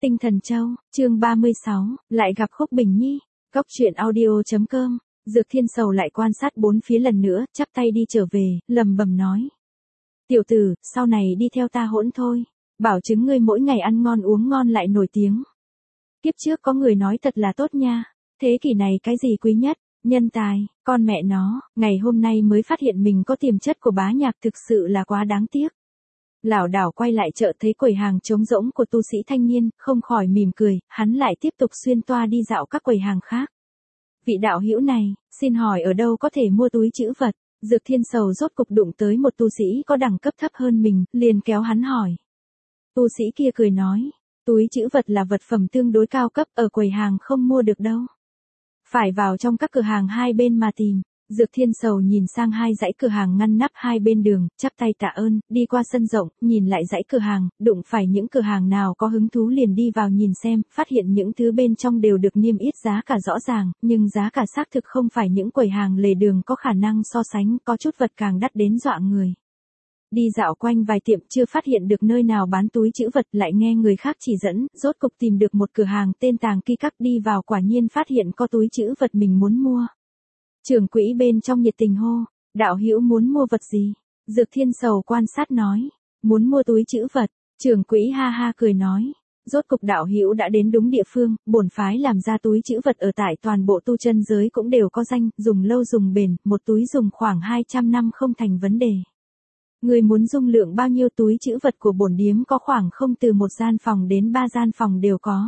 Tinh Thần Châu, chương 36, lại gặp Khúc Bình Nhi. Góc truyện audio.com. Dược Thiên Sầu lại quan sát bốn phía lần nữa, chắp tay đi trở về, lầm bầm nói. Tiểu tử, sau này đi theo ta hỗn thôi. Bảo chứng ngươi mỗi ngày ăn ngon uống ngon lại nổi tiếng. Kiếp trước có người nói thật là tốt nha. Thế kỷ này cái gì quý nhất? Nhân tài, con mẹ nó, ngày hôm nay mới phát hiện mình có tiềm chất của bá nhạc, thực sự là quá đáng tiếc. Lảo đảo quay lại chợ thấy quầy hàng trống rỗng của tu sĩ thanh niên, không khỏi mỉm cười, hắn lại tiếp tục xuyên toa đi dạo các quầy hàng khác. Vị đạo hữu này, xin hỏi ở đâu có thể mua túi trữ vật? Dược Thiên Sầu rốt cục đụng tới một tu sĩ có đẳng cấp thấp hơn mình, liền kéo hắn hỏi. Tu sĩ kia cười nói, túi trữ vật là vật phẩm tương đối cao cấp, ở quầy hàng không mua được đâu. Phải vào trong các cửa hàng hai bên mà tìm. Dược Thiên Sầu nhìn sang hai dãy cửa hàng ngăn nắp hai bên đường, chắp tay tạ ơn, đi qua sân rộng, nhìn lại dãy cửa hàng, đụng phải những cửa hàng nào có hứng thú liền đi vào nhìn xem, phát hiện những thứ bên trong đều được niêm yết giá cả rõ ràng, nhưng giá cả xác thực không phải những quầy hàng lề đường có khả năng so sánh, có chút vật càng đắt đến dọa người. Đi dạo quanh vài tiệm chưa phát hiện được nơi nào bán túi trữ vật, lại nghe người khác chỉ dẫn, rốt cục tìm được một cửa hàng tên Tàng Ki Các, đi vào quả nhiên phát hiện có túi trữ vật mình muốn mua. Trưởng quỹ bên trong nhiệt tình hô, đạo hữu muốn mua vật gì? Dược Thiên Sầu quan sát nói, muốn mua túi trữ vật. Trưởng quỹ ha ha cười nói, rốt cục đạo hữu đã đến đúng địa phương, bổn phái làm ra túi trữ vật ở tại toàn bộ tu chân giới cũng đều có danh, dùng lâu dùng bền, một túi dùng khoảng 200 năm không thành vấn đề. Người muốn dung lượng bao nhiêu? Túi trữ vật của bổn điếm có khoảng không từ một gian phòng đến 3 gian phòng đều có.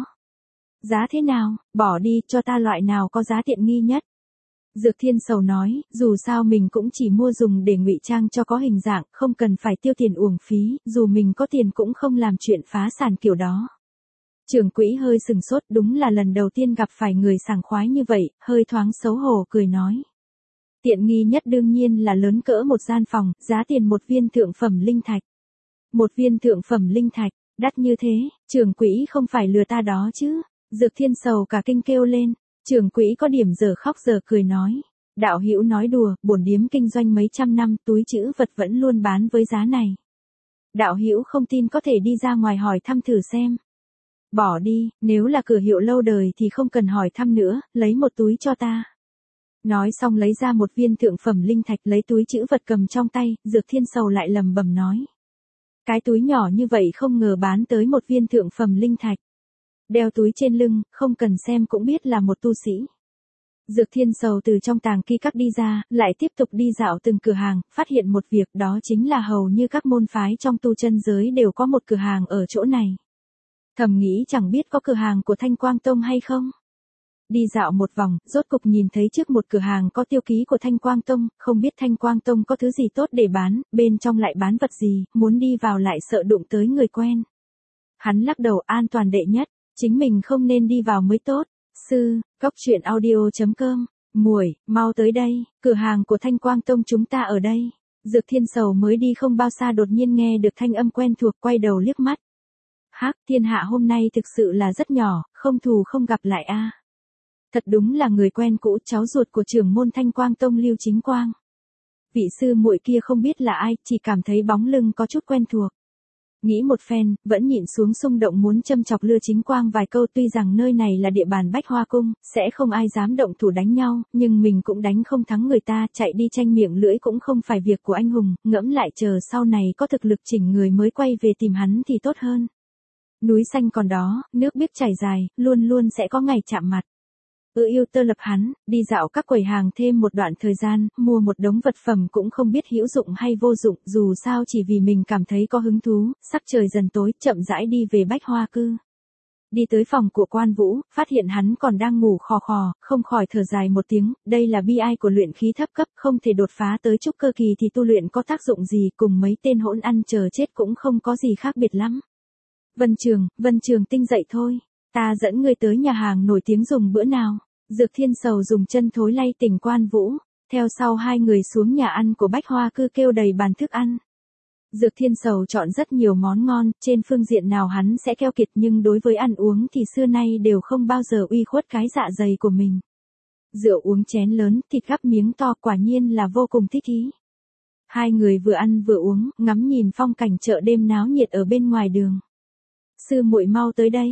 Giá thế nào? Bỏ đi, cho ta loại nào có giá tiện nghi nhất. Dược Thiên Sầu nói, dù sao mình cũng chỉ mua dùng để ngụy trang cho có hình dạng, không cần phải tiêu tiền uổng phí, dù mình có tiền cũng không làm chuyện phá sản kiểu đó. Trưởng quỹ hơi sừng sốt, đúng là lần đầu tiên gặp phải người sảng khoái như vậy, hơi thoáng xấu hổ cười nói. Tiện nghi nhất đương nhiên là lớn cỡ một gian phòng, giá tiền một viên thượng phẩm linh thạch. Một viên thượng phẩm linh thạch, đắt như thế, trưởng quỹ không phải lừa ta đó chứ? Dược Thiên Sầu cả kinh kêu lên. Trưởng quỹ có điểm giờ khóc giờ cười nói, đạo hữu nói đùa, bổn điếm kinh doanh mấy trăm năm, túi trữ vật vẫn luôn bán với giá này. Đạo hữu không tin có thể đi ra ngoài hỏi thăm thử xem. Bỏ đi, nếu là cửa hiệu lâu đời thì không cần hỏi thăm nữa, lấy một túi cho ta. Nói xong lấy ra một viên thượng phẩm linh thạch, lấy túi trữ vật cầm trong tay, Dược Thiên Sầu lại lầm bầm nói. Cái túi nhỏ như vậy không ngờ bán tới một viên thượng phẩm linh thạch. Đeo túi trên lưng, không cần xem cũng biết là một tu sĩ. Dược Thiên Sầu từ trong Tàng Ki Các đi ra, lại tiếp tục đi dạo từng cửa hàng, phát hiện một việc, đó chính là hầu như các môn phái trong tu chân giới đều có một cửa hàng ở chỗ này. Thầm nghĩ chẳng biết có cửa hàng của Thanh Quang Tông hay không. Đi dạo một vòng, rốt cục nhìn thấy trước một cửa hàng có tiêu ký của Thanh Quang Tông, không biết Thanh Quang Tông có thứ gì tốt để bán, bên trong lại bán vật gì, muốn đi vào lại sợ đụng tới người quen. Hắn lắc đầu, an toàn đệ nhất. Chính mình không nên đi vào mới tốt. Sư, góc truyện audio.com. Muội, mau tới đây, cửa hàng của Thanh Quang Tông chúng ta ở đây. Dược Thiên Sầu mới đi không bao xa đột nhiên nghe được thanh âm quen thuộc, quay đầu liếc mắt. Hắc, thiên hạ hôm nay thực sự là rất nhỏ, không thù không gặp lại a. Thật đúng là người quen cũ, cháu ruột của trưởng môn Thanh Quang Tông Lưu Chính Quang. Vị sư muội kia không biết là ai, chỉ cảm thấy bóng lưng có chút quen thuộc. Nghĩ một phen, vẫn nhịn xuống xung động muốn châm chọc Lưu Chính Quang vài câu, tuy rằng nơi này là địa bàn Bách Hoa Cung, sẽ không ai dám động thủ đánh nhau, nhưng mình cũng đánh không thắng người ta, chạy đi tranh miệng lưỡi cũng không phải việc của anh hùng, ngẫm lại chờ sau này có thực lực chỉnh người mới quay về tìm hắn thì tốt hơn. Núi xanh còn đó, nước biếc chảy dài, luôn luôn sẽ có ngày chạm mặt. Yêu tơ lập hắn, đi dạo các quầy hàng thêm một đoạn thời gian, mua một đống vật phẩm cũng không biết hữu dụng hay vô dụng, dù sao chỉ vì mình cảm thấy có hứng thú, sắc trời dần tối, chậm rãi đi về Bách Hoa Cư. Đi tới phòng của Quan Vũ, phát hiện hắn còn đang ngủ khò khò, không khỏi thở dài một tiếng, đây là bi ai của luyện khí thấp cấp, không thể đột phá tới trúc cơ kỳ thì tu luyện có tác dụng gì, cùng mấy tên hỗn ăn chờ chết cũng không có gì khác biệt lắm. Vân Trường Tinh dậy thôi, ta dẫn ngươi tới nhà hàng nổi tiếng dùng bữa nào. Dược Thiên Sầu dùng chân thối lay tỉnh Quan Vũ, theo sau hai người xuống nhà ăn của Bách Hoa Cư kêu đầy bàn thức ăn. Dược Thiên Sầu chọn rất nhiều món ngon, trên phương diện nào hắn sẽ keo kiệt nhưng đối với ăn uống thì xưa nay đều không bao giờ uy khuất cái dạ dày của mình. Rượu uống chén lớn, thịt gắp miếng to, quả nhiên là vô cùng thích ý. Hai người vừa ăn vừa uống, ngắm nhìn phong cảnh chợ đêm náo nhiệt ở bên ngoài đường. Sư muội mau tới đây.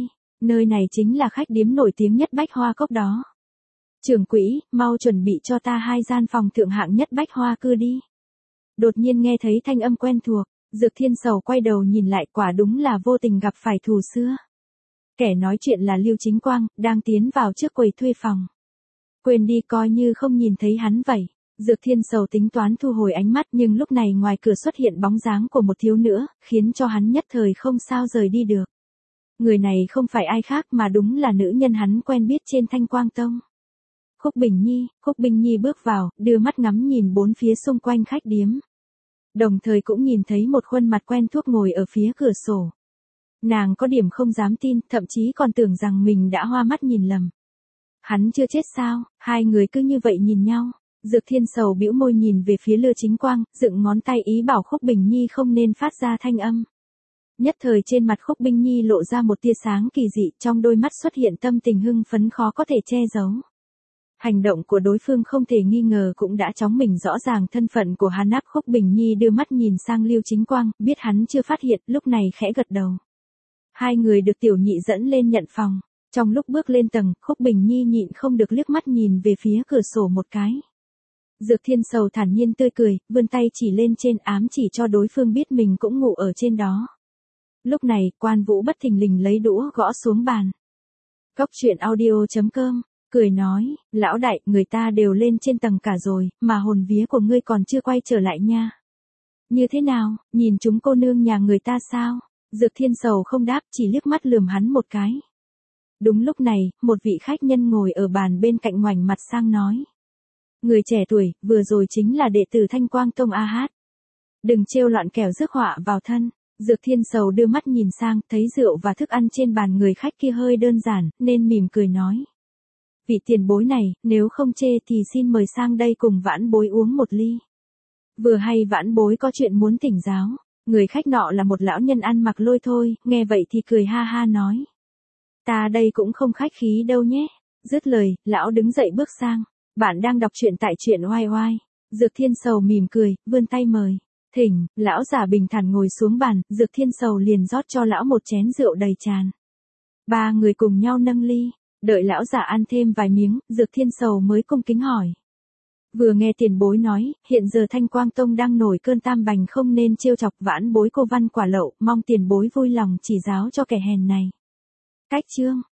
Nơi này chính là khách điếm nổi tiếng nhất Bách Hoa Cốc đó. Trưởng quỹ, mau chuẩn bị cho ta 2 gian phòng thượng hạng nhất Bách Hoa cư đi. Đột nhiên nghe thấy thanh âm quen thuộc, Dược Thiên Sầu quay đầu nhìn lại, quả đúng là vô tình gặp phải thù xưa. Kẻ nói chuyện là Lưu Chính Quang, đang tiến vào trước quầy thuê phòng. Quên đi, coi như không nhìn thấy hắn vậy. Dược Thiên Sầu tính toán thu hồi ánh mắt, nhưng lúc này ngoài cửa xuất hiện bóng dáng của một thiếu nữ, khiến cho hắn nhất thời không sao rời đi được. Người này không phải ai khác mà đúng là nữ nhân hắn quen biết trên Thanh Quang Tông. Khúc Bình Nhi bước vào, đưa mắt ngắm nhìn bốn phía xung quanh khách điếm. Đồng thời cũng nhìn thấy một khuôn mặt quen thuộc ngồi ở phía cửa sổ. Nàng có điểm không dám tin, thậm chí còn tưởng rằng mình đã hoa mắt nhìn lầm. Hắn chưa chết sao? Hai người cứ như vậy nhìn nhau. Dược Thiên Sầu bĩu môi nhìn về phía Lư Chính Quang, dựng ngón tay ý bảo Khúc Bình Nhi không nên phát ra thanh âm. Nhất thời trên mặt Khúc Bình Nhi lộ ra một tia sáng kỳ dị, trong đôi mắt xuất hiện tâm tình hưng phấn khó có thể che giấu. Hành động của đối phương không thể nghi ngờ cũng đã chóng mình rõ ràng thân phận của hắn áp. Khúc Bình Nhi đưa mắt nhìn sang Lưu Chính Quang, biết hắn chưa phát hiện, lúc này khẽ gật đầu. Hai người được tiểu nhị dẫn lên nhận phòng. Trong lúc bước lên tầng, Khúc Bình Nhi nhịn không được liếc mắt nhìn về phía cửa sổ một cái. Dược Thiên Sầu thản nhiên tươi cười, vươn tay chỉ lên trên, ám chỉ cho đối phương biết mình cũng ngủ ở trên đó. Lúc này, Quan Vũ bất thình lình lấy đũa gõ xuống bàn. Coctruyện.audio.com cười nói, lão đại, người ta đều lên trên tầng cả rồi, mà hồn vía của ngươi còn chưa quay trở lại nha. Như thế nào, nhìn chúng cô nương nhà người ta sao? Dược Thiên Sầu không đáp, chỉ liếc mắt lườm hắn một cái. Đúng lúc này, một vị khách nhân ngồi ở bàn bên cạnh ngoảnh mặt sang nói. Người trẻ tuổi, vừa rồi chính là đệ tử Thanh Quang Tông A Hát. Đừng trêu loạn kẻo rước họa vào thân. Dược Thiên Sầu đưa mắt nhìn sang, thấy rượu và thức ăn trên bàn người khách kia hơi đơn giản, nên mỉm cười nói. Vị tiền bối này, nếu không chê thì xin mời sang đây cùng vãn bối uống một ly. Vừa hay vãn bối có chuyện muốn thỉnh giáo. Người khách nọ là một lão nhân ăn mặc lôi thôi, nghe vậy thì cười ha ha nói. Ta đây cũng không khách khí đâu nhé. Dứt lời, lão đứng dậy bước sang. Bạn đang đọc truyện tại truyện oai oai. Dược Thiên Sầu mỉm cười, vươn tay mời. Thỉnh, lão giả bình thản ngồi xuống bàn, Dược Thiên Sầu liền rót cho lão một chén rượu đầy tràn. Ba người cùng nhau nâng ly, đợi lão giả ăn thêm vài miếng, Dược Thiên Sầu mới cung kính hỏi. Vừa nghe tiền bối nói, hiện giờ Thanh Quang Tông đang nổi cơn tam bành, không nên trêu chọc vãn bối cô văn quả lậu, mong tiền bối vui lòng chỉ giáo cho kẻ hèn này. Cách chương